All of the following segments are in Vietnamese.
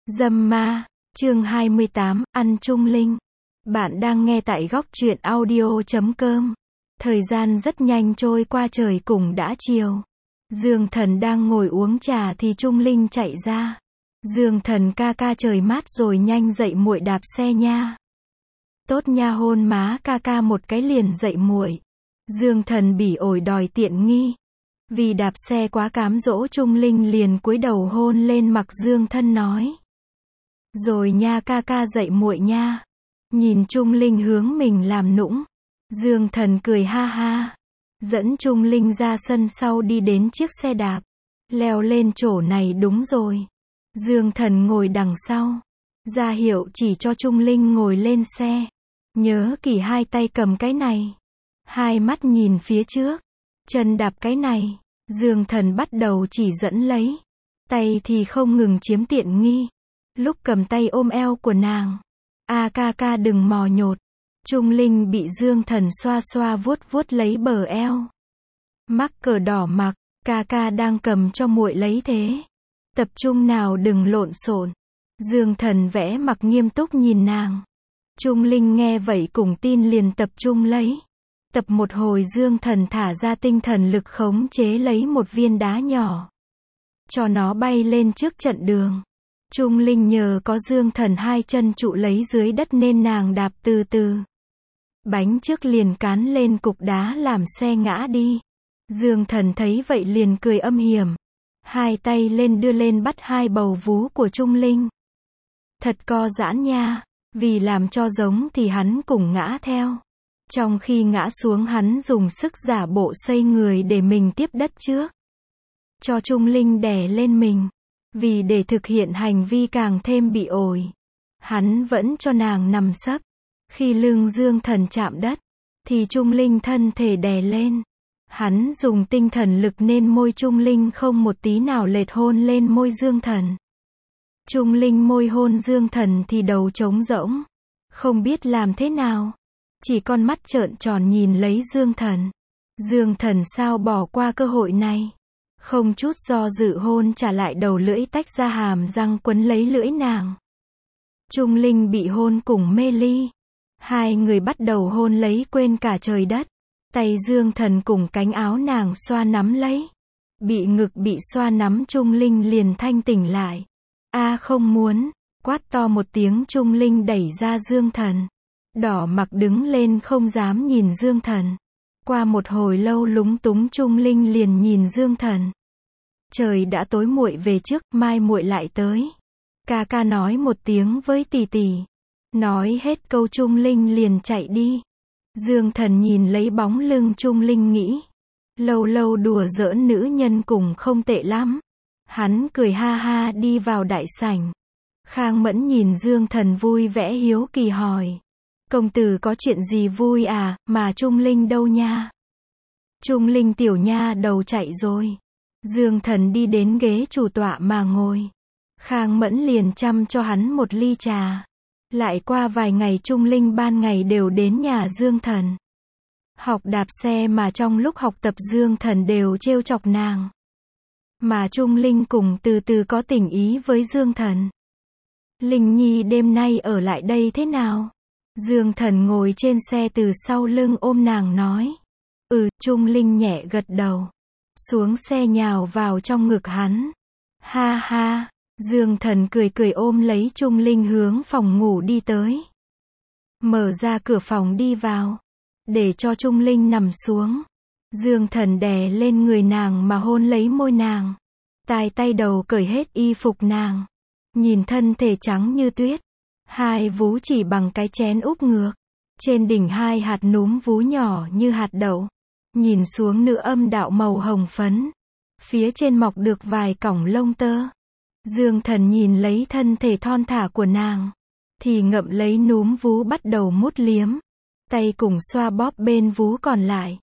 Dâm ma, chương 28, ăn Trung Linh. Bạn đang nghe tại góc truyện audio.com. Thời gian rất nhanh trôi qua, trời cũng đã chiều. Dương Thần đang ngồi uống trà thì Trung Linh chạy ra. Dương Thần ca ca, trời mát rồi, nhanh dậy muội đạp xe nha. Tốt nha, hôn má ca ca một cái liền dậy muội. Dương Thần bỉ ổi đòi tiện nghi. Vì đạp xe quá cám dỗ, Trung Linh liền cúi đầu hôn lên mặt Dương Thần nói. Rồi nha ca ca, dậy muội nha. Nhìn Trung Linh hướng mình làm nũng, Dương Thần cười ha ha, dẫn Trung Linh ra sân sau đi đến chiếc xe đạp. Leo lên chỗ này, đúng rồi. Dương Thần ngồi đằng sau, ra hiệu chỉ cho Trung Linh ngồi lên xe. Nhớ kỹ hai tay cầm cái này, hai mắt nhìn phía trước, chân đạp cái này. Dương Thần bắt đầu chỉ dẫn lấy, tay thì không ngừng chiếm tiện nghi. Lúc cầm tay ôm eo của nàng. Ca ca đừng mò nhột. Trung Linh bị Dương Thần xoa xoa vuốt vuốt lấy bờ eo. Mắc cờ đỏ mặc, ca ca đang cầm cho muội lấy thế. Tập trung nào, đừng lộn xộn. Dương Thần vẽ mặt nghiêm túc nhìn nàng. Trung Linh nghe vậy cũng tin, liền tập trung lấy. Tập một hồi, Dương Thần thả ra tinh thần lực khống chế lấy một viên đá nhỏ, cho nó bay lên trước trận đường. Trung Linh nhờ có Dương Thần hai chân trụ lấy dưới đất nên nàng đạp từ từ. Bánh trước liền cán lên cục đá làm xe ngã đi. Dương Thần thấy vậy liền cười âm hiểm. Hai tay lên đưa lên bắt hai bầu vú của Trung Linh. Thật co giãn nha. Vì làm cho giống thì hắn cũng ngã theo. Trong khi ngã xuống, hắn dùng sức giả bộ xây người để mình tiếp đất trước, cho Trung Linh đè lên mình. Vì để thực hiện hành vi càng thêm bị ổi, hắn vẫn cho nàng nằm sấp. Khi lưng Dương Thần chạm đất, thì Trung Linh thân thể đè lên. Hắn dùng tinh thần lực nên môi Trung Linh không một tí nào lệch, hôn lên môi Dương Thần. Trung Linh môi hôn Dương Thần thì đầu trống rỗng, không biết làm thế nào, chỉ con mắt trợn tròn nhìn lấy Dương Thần. Dương Thần sao bỏ qua cơ hội này? Không chút do dự hôn trả lại, đầu lưỡi tách ra, hàm răng quấn lấy lưỡi nàng. Trung Linh bị hôn cùng mê ly. Hai người bắt đầu hôn lấy quên cả trời đất. Tay Dương Thần cùng cánh áo nàng xoa nắm lấy. Bị ngực bị xoa nắm, Trung Linh liền thanh tỉnh lại. Không muốn. Quát to một tiếng, Trung Linh đẩy ra Dương Thần. Đỏ mặt đứng lên không dám nhìn Dương Thần. Qua một hồi lâu lúng túng, Trung Linh liền nhìn Dương Thần. Trời đã tối, muội về trước, mai muội lại tới. Ca ca nói một tiếng với tỷ tỷ. Nói hết câu, Trung Linh liền chạy đi. Dương Thần nhìn lấy bóng lưng Trung Linh nghĩ, lâu lâu đùa giỡn nữ nhân cũng không tệ lắm. Hắn cười ha ha đi vào đại sảnh. Khang Mẫn nhìn Dương Thần vui vẻ hiếu kỳ hỏi. Công tử có chuyện gì vui à, mà Trung Linh đâu nha? Trung Linh tiểu nha đầu chạy rồi. Dương Thần đi đến ghế chủ tọa mà ngồi. Khang Mẫn liền chăm cho hắn một ly trà. Lại qua vài ngày, Trung Linh ban ngày đều đến nhà Dương Thần học đạp xe, mà trong lúc học tập Dương Thần đều trêu chọc nàng. Mà Trung Linh cùng từ từ có tình ý với Dương Thần. Linh Nhi đêm nay ở lại đây thế nào? Dương Thần ngồi trên xe từ sau lưng ôm nàng nói. Trung Linh nhẹ gật đầu. Xuống xe nhào vào trong ngực hắn. Ha ha. Dương Thần cười cười ôm lấy Trung Linh hướng phòng ngủ đi tới. Mở ra cửa phòng đi vào, để cho Trung Linh nằm xuống. Dương Thần đè lên người nàng mà hôn lấy môi nàng. Tay đầu cởi hết y phục nàng. Nhìn thân thể trắng như tuyết. Hai vú chỉ bằng cái chén úp ngược. Trên đỉnh hai hạt núm vú nhỏ như hạt đậu. Nhìn xuống nữ âm đạo màu hồng phấn. Phía trên mọc được vài cọng lông tơ. Dương Thần nhìn lấy thân thể thon thả của nàng, thì ngậm lấy núm vú bắt đầu mút liếm. Tay cùng xoa bóp bên vú còn lại.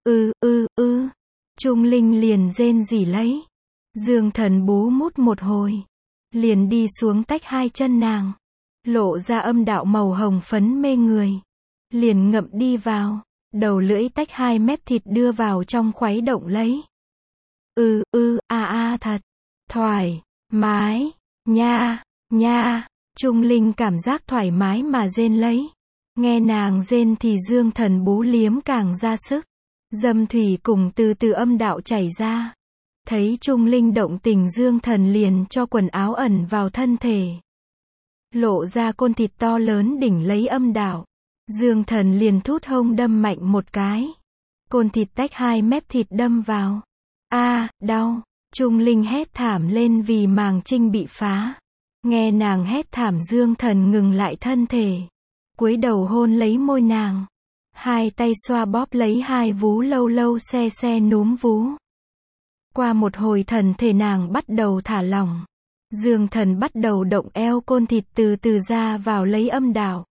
Trung Linh liền rên rỉ lấy. Dương Thần bú mút một hồi, liền đi xuống tách hai chân nàng. Lộ ra âm đạo màu hồng phấn mê người. Liền ngậm đi vào, đầu lưỡi tách hai mép thịt đưa vào trong khuấy động lấy. Thật thoải mái nha. nha. Trung Linh cảm giác thoải mái mà rên lấy. Nghe nàng rên thì Dương Thần bú liếm càng ra sức. Dâm thủy cùng từ từ âm đạo chảy ra. Thấy Trung Linh động tình, Dương Thần liền cho quần áo ẩn vào thân thể. Lộ ra côn thịt to lớn đỉnh lấy âm đạo. Dương Thần liền thút hông đâm mạnh một cái. Côn thịt tách 2 mép thịt đâm vào. Đau. Trung Linh hét thảm lên vì màng trinh bị phá. Nghe nàng hét thảm, Dương Thần ngừng lại thân thể. Cúi đầu hôn lấy môi nàng. Hai tay xoa bóp lấy hai vú, lâu lâu se núm vú. Qua một hồi thần thể nàng bắt đầu thả lỏng. Dương Thần bắt đầu động eo, côn thịt từ từ ra vào lấy âm đạo.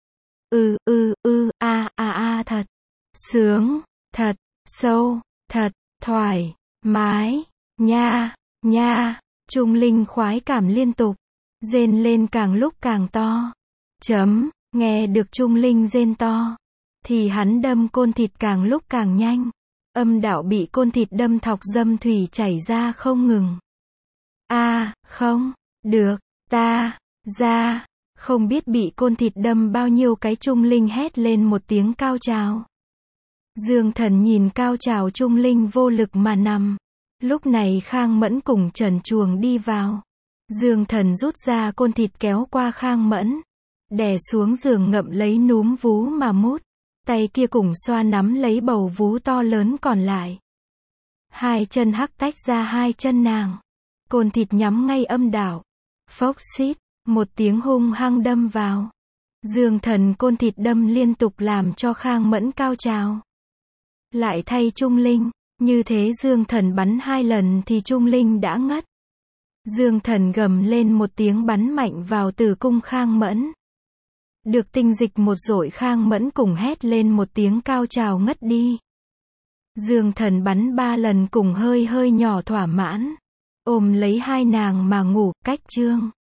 Thật sướng, thật sâu, thật thoải mái, nha. Trung Linh khoái cảm liên tục, rên lên càng lúc càng to. Nghe được Trung Linh rên to, thì hắn đâm côn thịt càng lúc càng nhanh. Âm đạo bị côn thịt đâm thọc, dâm thủy chảy ra không ngừng. Không được, ta ra. Không biết bị côn thịt đâm bao nhiêu cái, Trung Linh hét lên một tiếng cao trào. Dương Thần nhìn cao trào Trung Linh vô lực mà nằm. Lúc này Khang Mẫn cùng Trần Chuồng đi vào. Dương Thần rút ra côn thịt kéo qua Khang Mẫn. Đè xuống giường, ngậm lấy núm vú mà mút. Tay kia cùng xoa nắm lấy bầu vú to lớn còn lại. Hai chân hắc tách ra hai chân nàng. Côn thịt nhắm ngay âm đạo. Phốc xít, một tiếng hung hăng đâm vào. Dương Thần côn thịt đâm liên tục làm cho Khang Mẫn cao trào. Lại thay Trung Linh, như thế Dương Thần bắn 2 lần thì Trung Linh đã ngất. Dương Thần gầm lên một tiếng bắn mạnh vào tử cung Khang Mẫn. Được tinh dịch một dội, Khang Mẫn cùng hét lên một tiếng cao trào ngất đi. Dương Thần bắn 3 lần cùng hơi nhỏ thỏa mãn. Ôm lấy hai nàng mà ngủ. Cách chương